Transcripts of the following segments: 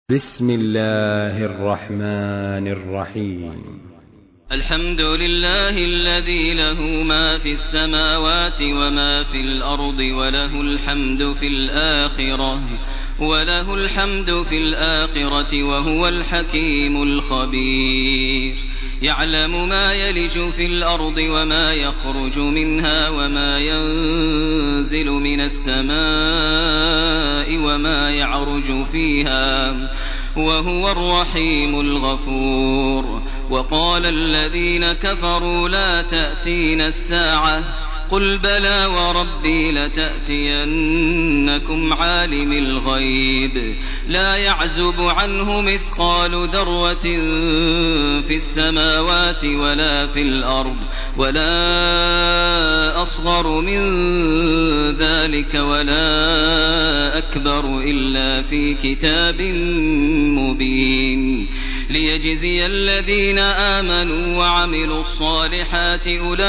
بسم الله الرحمن الرحيم. الحمد لله الذي له ما في السماوات وما في الأرض وله الحمد في الآخرة وهو الحكيم الخبير. يعلم ما يلج في الأرض وما يخرج منها وما ينزل من السماء وما يعرج فيها وهو الرحيم الغفور. وقال الذين كفروا لا تأتينا الساعة قل بلى وربي لتأتينكم عالم الغيب لا يعزب عنه مثقال ذرة في السماوات ولا في الأرض ولا أصغر من ذلك ولا أكبر إلا في كتاب مبين. ليجزي الذين آمنوا وعملوا الصالحات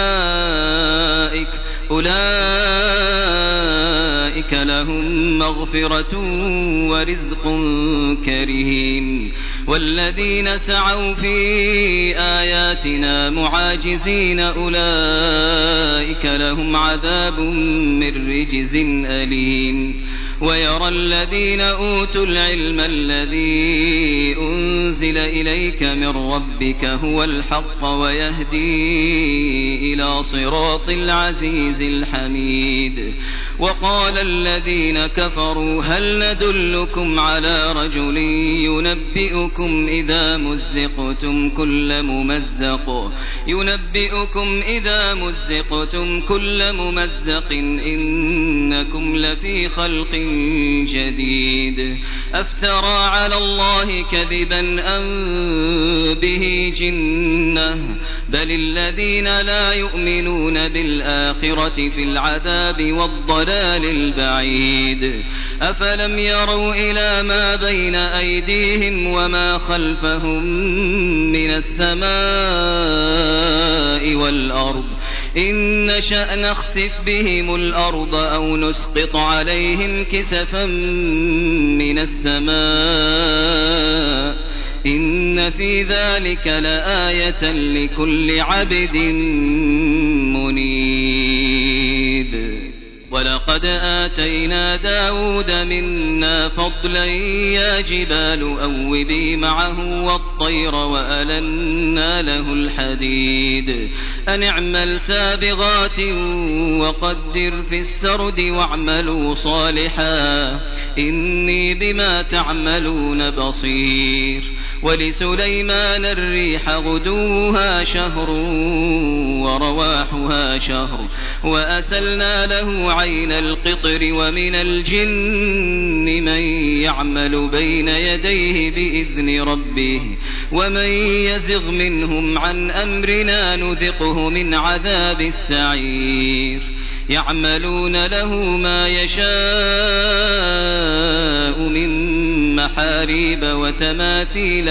أولئك لهم مغفرة ورزق كريم. والذين سعوا في آياتنا معاجزين أولئك لهم عذاب من رجز أليم. ويرى الذين أوتوا العلم الذي أنزل إليك من ربك هو الحق ويهدي إلى صراط العزيز الحميد. وقال الذين كفروا هل ندلكم على رجل ينبئكم إذا مزقتم كل ممزق إنكم لفي خلق جديد. أفترى على الله كذبا أم به جنة بل الذين لا يؤمنون بالآخرة في العذاب والضلال البعيد. أفلم يروا إلى ما بين أيديهم وما خلفهم من السماء والأرض إن نشأ نخسف بهم الأرض أو نسقط عليهم كسفا من السماء إن في ذلك لآية لكل عبد منيب. ولقد آتينا داود منا فضلا يا جبال أوبي معه والطير وألنا له الحديد أن اعمل سابغات وقدر في السرد واعملوا صالحا إني بما تعملون بصير. ولسليمان الريح غدوها شهر ورواحها شهر وأسلنا له عين القطر ومن الجن من يعمل بين يديه بإذن ربه ومن يزغ منهم عن أمرنا نذقه من عذاب السعير. يعملون له ما يشاء من محاريب وتماثيل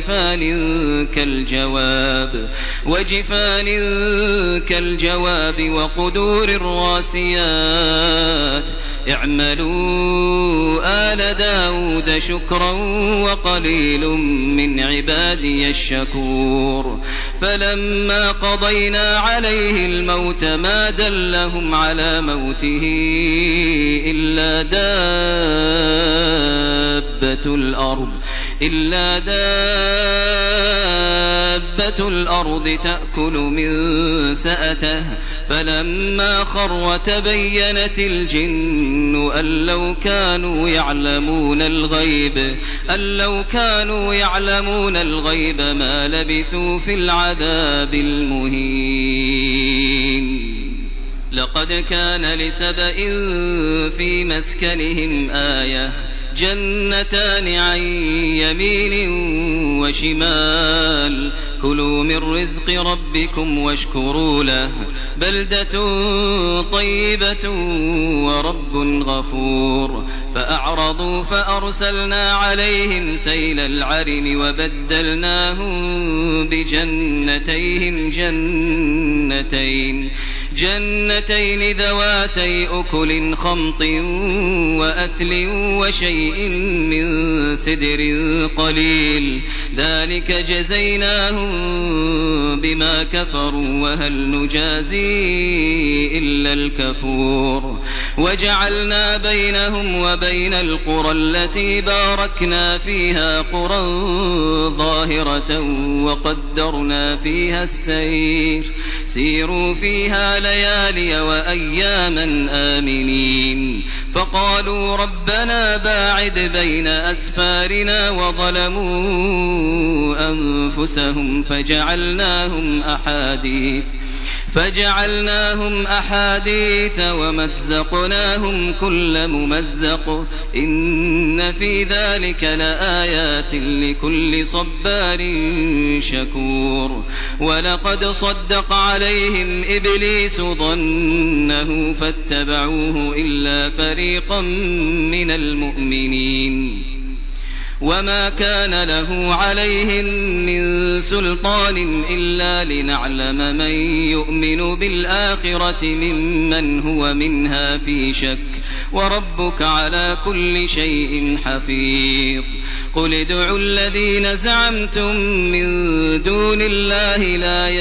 وجفان كالجواب وقدور الراسيات. اعملوا آل داود شكرا وقليل من عبادي الشكور. فلما قضينا عليه الموت ما دلهم على موته إلا دابة الأرض تأكل من سأته فلما خر تبينت الجن أن لو كانوا يعلمون الغيب ما لبثوا في العذاب المهين. لقد كان لسبإ في مسكنهم آية جنتان عن يمين وشمال كلوا من رزق ربكم واشكروا له بلدة طيبة ورب غفور. فأعرضوا فأرسلنا عليهم سيل العرم وبدلناهم بجنتين جنتين ذواتي أكل خمط وأثل وشيء من سدر قليل ذلك جزيناهم بما كفروا وهل نجازي إلا الكفور وجعلنا بينهم وبين القرى التي باركنا فيها قرى ظاهرة وقدرنا فيها السير سيروا فيها ليالي وأياما آمنين فقالوا ربنا باعد بين أسفارنا وظلموا أنفسهم فجعلناهم أحاديث ومزقناهم كل ممزق إن في ذلك لآيات لكل صبار شكور ولقد صدق عليهم إبليس ظنه فاتبعوه إلا فريقا من المؤمنين وما كان له عليهم من سلطان إلا لنعلم من يؤمن بالآخرة ممن هو منها في شك وربك على كل شيء حفيظ قل ادعوا الذين زعمتم من دون الله لا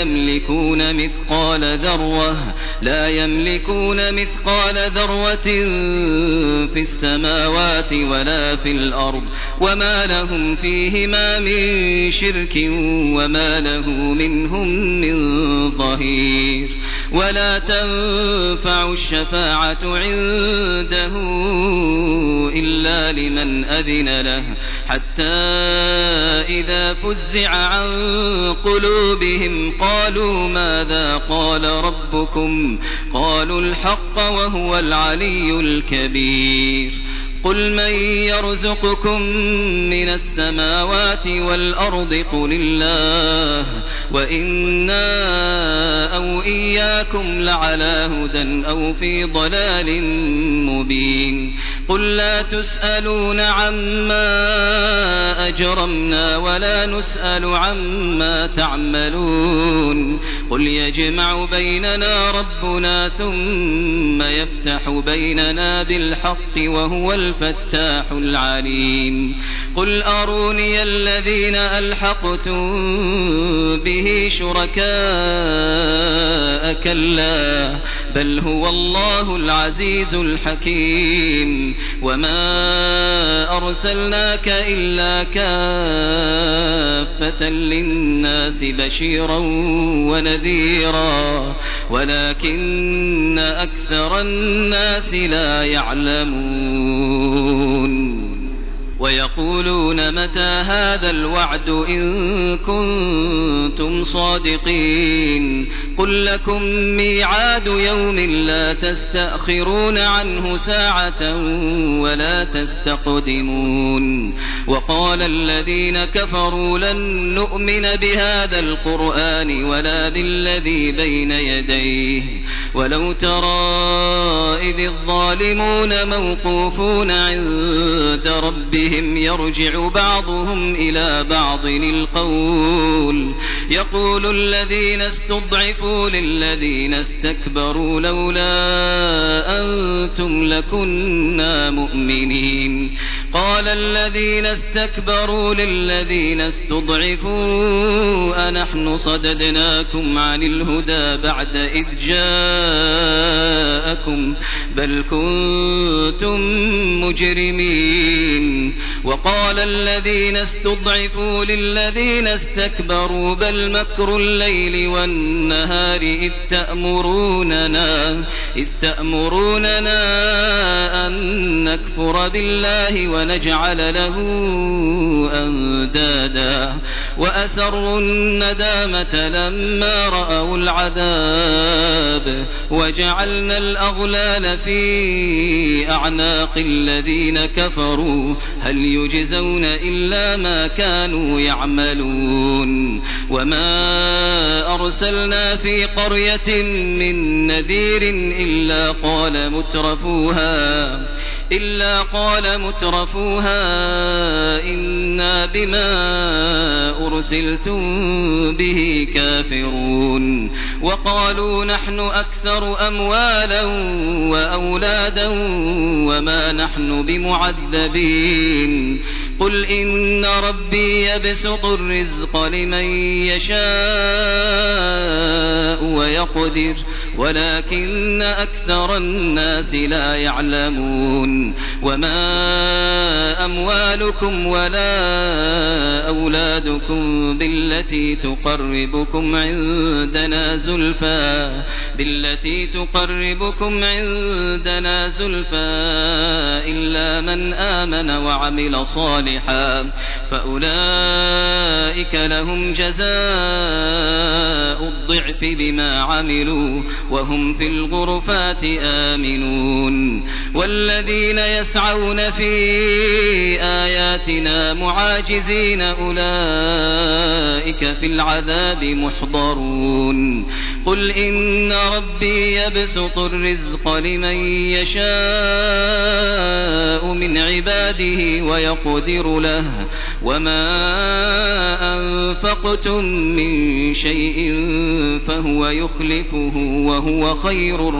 يملكون مثقال ذرة في السماوات ولا في الأرض وما لهم فيهما من شرك وما له منهم من ظهير ولا تنفع الشفاعة عنده إلا لمن أذن له حتى إذا فزع عن قلوبهم قالوا ماذا قال ربكم قالوا الحق وهو العلي الكبير قل من يرزقكم من السماوات والأرض قل الله وإنا أو إياكم لعلى هدى أو في ضلال مبين قل لا تسألون عما أجرمنا ولا نسأل عما تعملون قل يجمع بيننا ربنا ثم يفتح بيننا بالحق وهو الفتاح العليم قل أروني الذين ألحقتم به شركاء كلا بل هو الله العزيز الحكيم وما أرسلناك إلا كافة للناس بشيرا ونذيرا ولكن أكثر الناس لا يعلمون ويقولون متى هذا الوعد إن كنتم صادقين قل لكم ميعاد يوم لا تستأخرون عنه ساعة ولا تستقدمون وقال الذين كفروا لن نؤمن بهذا القرآن ولا بالذي بين يديه ولو ترى إذ الظالمون موقوفون عند ربهم يرجع بعضهم إلى بعض القول يقول الذين استضعفوا للذين استكبروا لولا أنتم لكنا مؤمنين قال الذين استكبروا للذين استضعفوا أنحن صددناكم عن الهدى بعد إذ جاءكم بل كنتم مجرمين وقال الذين استضعفوا للذين استكبروا بل مكر الليل والنهار إذ تأمروننا أن نكفر بالله ونجعل له أندادا وأسروا الندامة لما رأوا العذاب وجعلنا الأغلال في أعناق الذين كفروا هل يجزون إلا ما كانوا يعملون وما أرسلنا في قرية من نذير إلا قال مترفوها إنا بما أرسلتم به كافرون وقالوا نحن أكثر أموالا وأولادا وما نحن بمعذبين قل إن ربي يبسط الرزق لمن يشاء ويقدر ولكن أكثر الناس لا يعلمون وما أموالكم ولا أولادكم بالتي تقربكم عندنا زلفى إلا من آمن وعمل صالحا فأولئك لهم جزاء الضعف بما عملوا وهم في الغرفات آمنون والذين يسعون في آياتنا معاجزين أولئك في العذاب محضرون قل إن ربي يبسط الرزق لمن يشاء من عباده ويقدر له وما أنفقتم من شيء فهو يخلفه وهو خير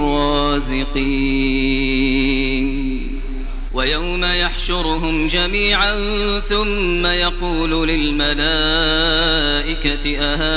الرازقين ويوم يحشرهم جميعا ثم يقول للملائكة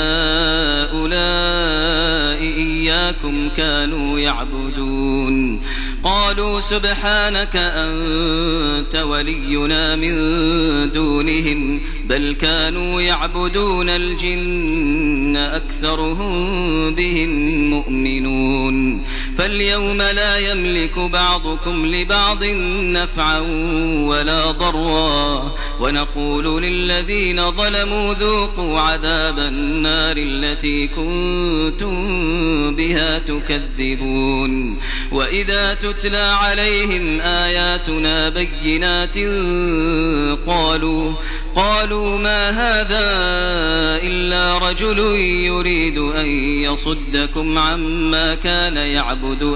أهؤلاء إياكم كانوا يعبدون قالوا سبحانك أنت ولينا من دونهم بل كانوا يعبدون الجن أكثرهم بهم مؤمنون فاليوم لا يملك بعضكم لبعض نفعا ولا ضرا ونقول للذين ظلموا ذوقوا عذاب النار التي كنتم بها تكذبون وإذا تتلى عليهم آياتنا بينات قالوا ما هذا إلا رجل يريد أن يصدكم عما كان يعبد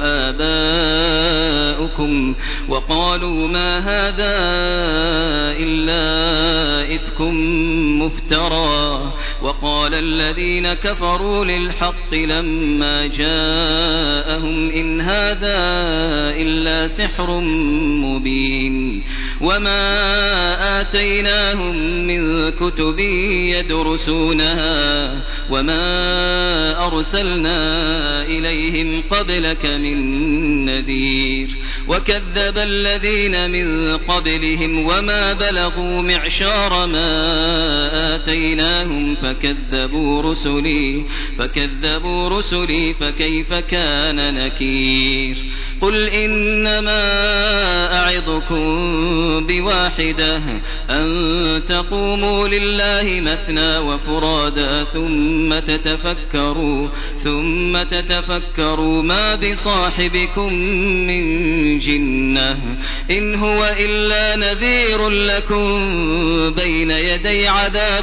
آباؤكم وقالوا ما هذا إلا إفك مفترى وقال الذين كفروا للحق لما جاءهم إن هذا إلا سحر مبين وما آتيناهم من كتب يدرسونها وما أرسلنا إليهم قبلك من نذير وكذب الذين من قبلهم وما بلغوا معشار ما آتيناهم فكذبوا رسلي فكيف كان نكير قل إنما أعظكم بواحدة أن تقوموا لله مثنى وفرادا ثم تتفكروا ما بصاحبكم من جنة إن هو إلا نذير لكم بين يدي عذاب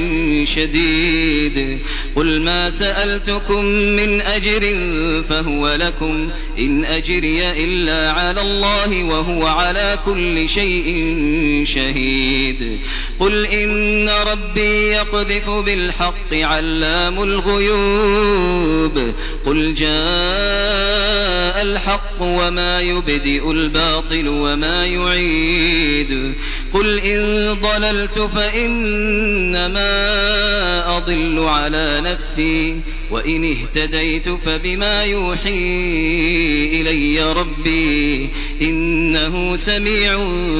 شديد قل ما سألتكم من أجر فهو لكم إن أجري إلا على الله وهو على كل شيء شهيد قل إن ربي يقذف بالحق علام الغيوب قل جاء الحق وما يبدئ الباطل وما يعيد قل إن ضللت فإنما أضل على نفسي وإن اهتديت فبما يوحي إلي ربي إنه سميع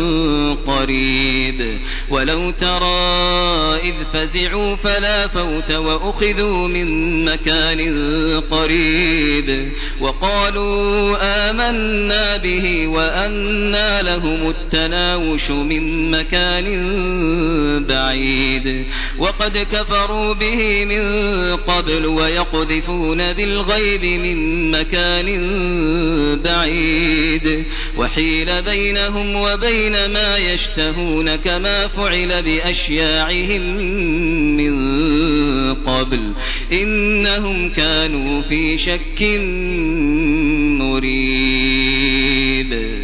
قريب ولو ترى إذ فزعوا فلا فوت وأخذوا من مكان قريب وقالوا آمنا به وأنى لهم التناوش من مكان بعيد وقد كفروا به من قبل ويقذفون بالغيب من مكان بعيد وحيل بينهم وبين ما يشتهون كما فعل بأشياعهم من قبل إنهم كانوا في شك مريب